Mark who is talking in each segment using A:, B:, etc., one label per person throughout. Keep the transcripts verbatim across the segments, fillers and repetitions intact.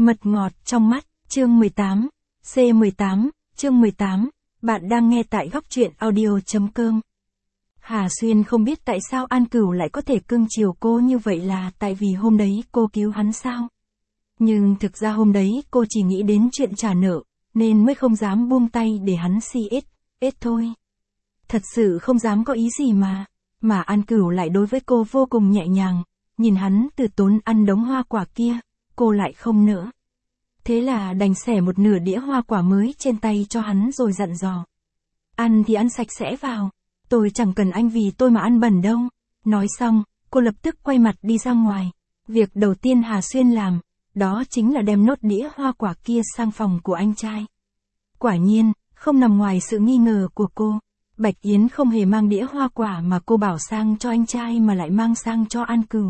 A: Mật ngọt trong mắt, chương mười tám, C mười tám, chương mười tám, bạn đang nghe tại góc truyện audio.com. Hà Xuyên không biết tại sao An Cửu lại có thể cưng chiều cô như vậy là tại vì hôm đấy cô cứu hắn sao. Nhưng thực ra hôm đấy cô chỉ nghĩ đến chuyện trả nợ, nên mới không dám buông tay để hắn si ít, ít thôi. Thật sự không dám có ý gì mà, mà An Cửu lại đối với cô vô cùng nhẹ nhàng, nhìn hắn từ tốn ăn đống hoa quả kia, cô lại không nỡ. Thế là đành xẻ một nửa đĩa hoa quả mới trên tay cho hắn rồi dặn dò. Ăn thì ăn sạch sẽ vào, tôi chẳng cần anh vì tôi mà ăn bẩn đâu. Nói xong, cô lập tức quay mặt đi ra ngoài. Việc đầu tiên Hà Xuyên làm, đó chính là đem nốt đĩa hoa quả kia sang phòng của anh trai. Quả nhiên, không nằm ngoài sự nghi ngờ của cô, Bạch Yến không hề mang đĩa hoa quả mà cô bảo sang cho anh trai mà lại mang sang cho An Cửu.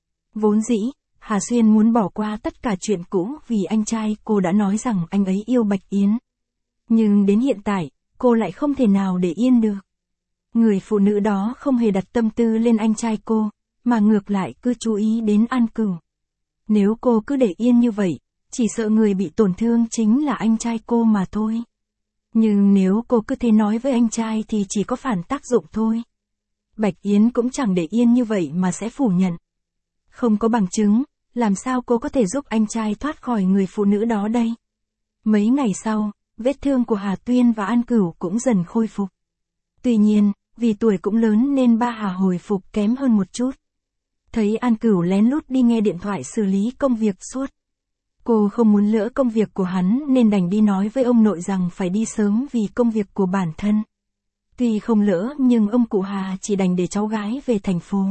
A: Vốn dĩ, Hà Xuyên muốn bỏ qua tất cả chuyện cũ vì anh trai cô đã nói rằng anh ấy yêu Bạch Yến. Nhưng đến hiện tại, cô lại không thể nào để yên được. Người phụ nữ đó không hề đặt tâm tư lên anh trai cô, mà ngược lại cứ chú ý đến An Cửu. Nếu cô cứ để yên như vậy, chỉ sợ người bị tổn thương chính là anh trai cô mà thôi. Nhưng nếu cô cứ thế nói với anh trai thì chỉ có phản tác dụng thôi. Bạch Yến cũng chẳng để yên như vậy mà sẽ phủ nhận. Không có bằng chứng, làm sao cô có thể giúp anh trai thoát khỏi người phụ nữ đó đây? Mấy ngày sau, vết thương của Hà Tuyên và An Cửu cũng dần khôi phục. Tuy nhiên, vì tuổi cũng lớn nên ba Hà hồi phục kém hơn một chút. Thấy An Cửu lén lút đi nghe điện thoại xử lý công việc suốt. Cô không muốn lỡ công việc của hắn nên đành đi nói với ông nội rằng phải đi sớm vì công việc của bản thân. Tuy không lỡ nhưng ông cụ Hà chỉ đành để cháu gái về thành phố.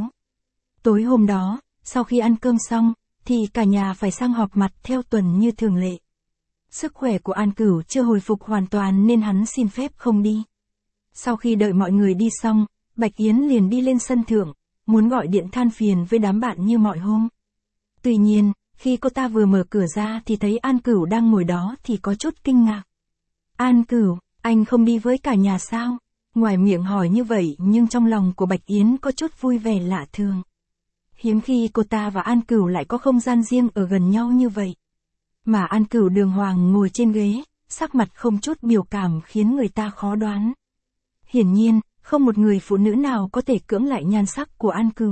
A: Tối hôm đó, sau khi ăn cơm xong, thì cả nhà phải sang họp mặt theo tuần như thường lệ. Sức khỏe của An Cửu chưa hồi phục hoàn toàn nên hắn xin phép không đi. Sau khi đợi mọi người đi xong, Bạch Yến liền đi lên sân thượng, muốn gọi điện than phiền với đám bạn như mọi hôm. Tuy nhiên, khi cô ta vừa mở cửa ra thì thấy An Cửu đang ngồi đó thì có chút kinh ngạc. An Cửu, anh không đi với cả nhà sao? Ngoài miệng hỏi như vậy nhưng trong lòng của Bạch Yến có chút vui vẻ lạ thường. Hiếm khi cô ta và An Cửu lại có không gian riêng ở gần nhau như vậy. Mà An Cửu đường hoàng ngồi trên ghế, sắc mặt không chút biểu cảm khiến người ta khó đoán. Hiển nhiên, không một người phụ nữ nào có thể cưỡng lại nhan sắc của An Cửu.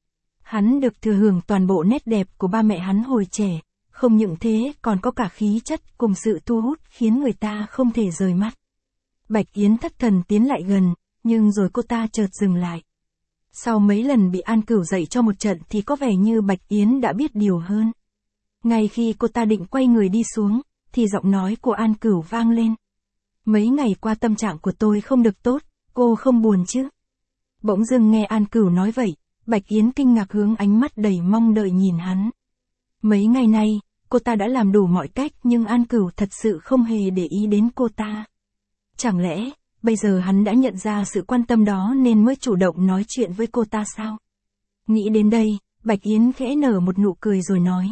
A: Hắn được thừa hưởng toàn bộ nét đẹp của ba mẹ hắn hồi trẻ, không những thế còn có cả khí chất cùng sự thu hút khiến người ta không thể rời mắt. Bạch Yến thất thần tiến lại gần, nhưng rồi cô ta chợt dừng lại. Sau mấy lần bị An Cửu dạy cho một trận thì có vẻ như Bạch Yến đã biết điều hơn. Ngay khi cô ta định quay người đi xuống, thì giọng nói của An Cửu vang lên. Mấy ngày qua tâm trạng của tôi không được tốt, cô không buồn chứ? Bỗng dưng nghe An Cửu nói vậy, Bạch Yến kinh ngạc hướng ánh mắt đầy mong đợi nhìn hắn. Mấy ngày nay, cô ta đã làm đủ mọi cách nhưng An Cửu thật sự không hề để ý đến cô ta. Chẳng lẽ, bây giờ hắn đã nhận ra sự quan tâm đó nên mới chủ động nói chuyện với cô ta sao? Nghĩ đến đây, Bạch Yến khẽ nở một nụ cười rồi nói.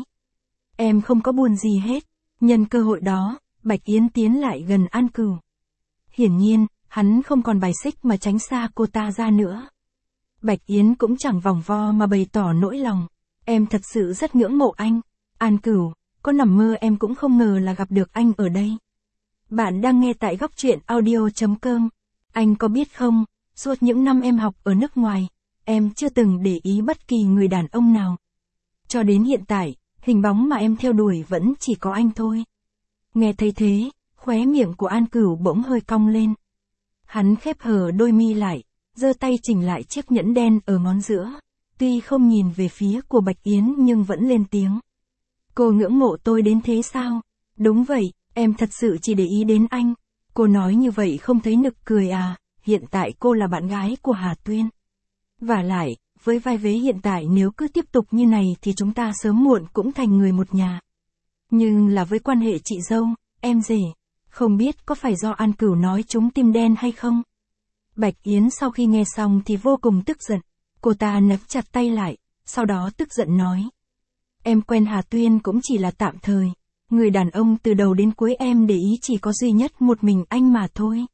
A: Em không có buồn gì hết. Nhân cơ hội đó, Bạch Yến tiến lại gần An Cửu. Hiển nhiên, hắn không còn bài xích mà tránh xa cô ta ra nữa. Bạch Yến cũng chẳng vòng vo mà bày tỏ nỗi lòng. Em thật sự rất ngưỡng mộ anh. An Cửu, có nằm mơ em cũng không ngờ là gặp được anh ở đây. Bạn đang nghe tại góc truyện audio.com. Anh có biết không, suốt những năm em học ở nước ngoài, em chưa từng để ý bất kỳ người đàn ông nào. Cho đến hiện tại, hình bóng mà em theo đuổi vẫn chỉ có anh thôi. Nghe thấy thế, khóe miệng của An Cửu bỗng hơi cong lên. Hắn khép hờ đôi mi lại, giơ tay chỉnh lại chiếc nhẫn đen ở ngón giữa. Tuy không nhìn về phía của Bạch Yến nhưng vẫn lên tiếng. Cô ngưỡng mộ tôi đến thế sao? Đúng vậy, em thật sự chỉ để ý đến anh. Cô nói như vậy không thấy nực cười à? Hiện tại cô là bạn gái của Hà Tuyên. Vả lại, với vai vế hiện tại nếu cứ tiếp tục như này thì chúng ta sớm muộn cũng thành người một nhà. Nhưng là với quan hệ chị dâu, em rể, không biết có phải do An Cửu nói chúng tim đen hay không? Bạch Yến sau khi nghe xong thì vô cùng tức giận. Cô ta nắm chặt tay lại, sau đó tức giận nói. Em quen Hà Tuyên cũng chỉ là tạm thời. Người đàn ông từ đầu đến cuối em để ý chỉ có duy nhất một mình anh mà thôi.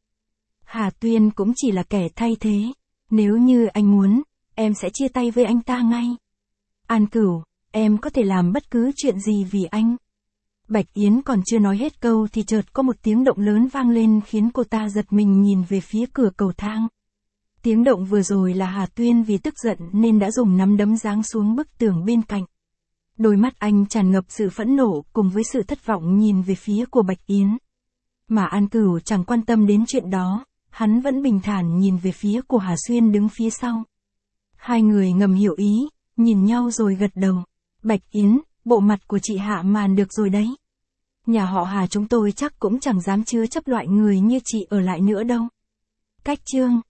A: Hà Tuyên cũng chỉ là kẻ thay thế. Nếu như anh muốn, em sẽ chia tay với anh ta ngay. An Cửu, em có thể làm bất cứ chuyện gì vì anh. Bạch Yến còn chưa nói hết câu thì chợt có một tiếng động lớn vang lên khiến cô ta giật mình nhìn về phía cửa cầu thang. Tiếng động vừa rồi là Hà Tuyên vì tức giận nên đã dùng nắm đấm giáng xuống bức tường bên cạnh. Đôi mắt anh tràn ngập sự phẫn nộ cùng với sự thất vọng nhìn về phía của Bạch Yến. Mà An Cửu chẳng quan tâm đến chuyện đó, hắn vẫn bình thản nhìn về phía của Hà Xuyên đứng phía sau. Hai người ngầm hiểu ý, nhìn nhau rồi gật đầu. Bạch Yến, bộ mặt của chị hạ màn được rồi đấy. Nhà họ Hà chúng tôi chắc cũng chẳng dám chứa chấp loại người như chị ở lại nữa đâu. Cách chương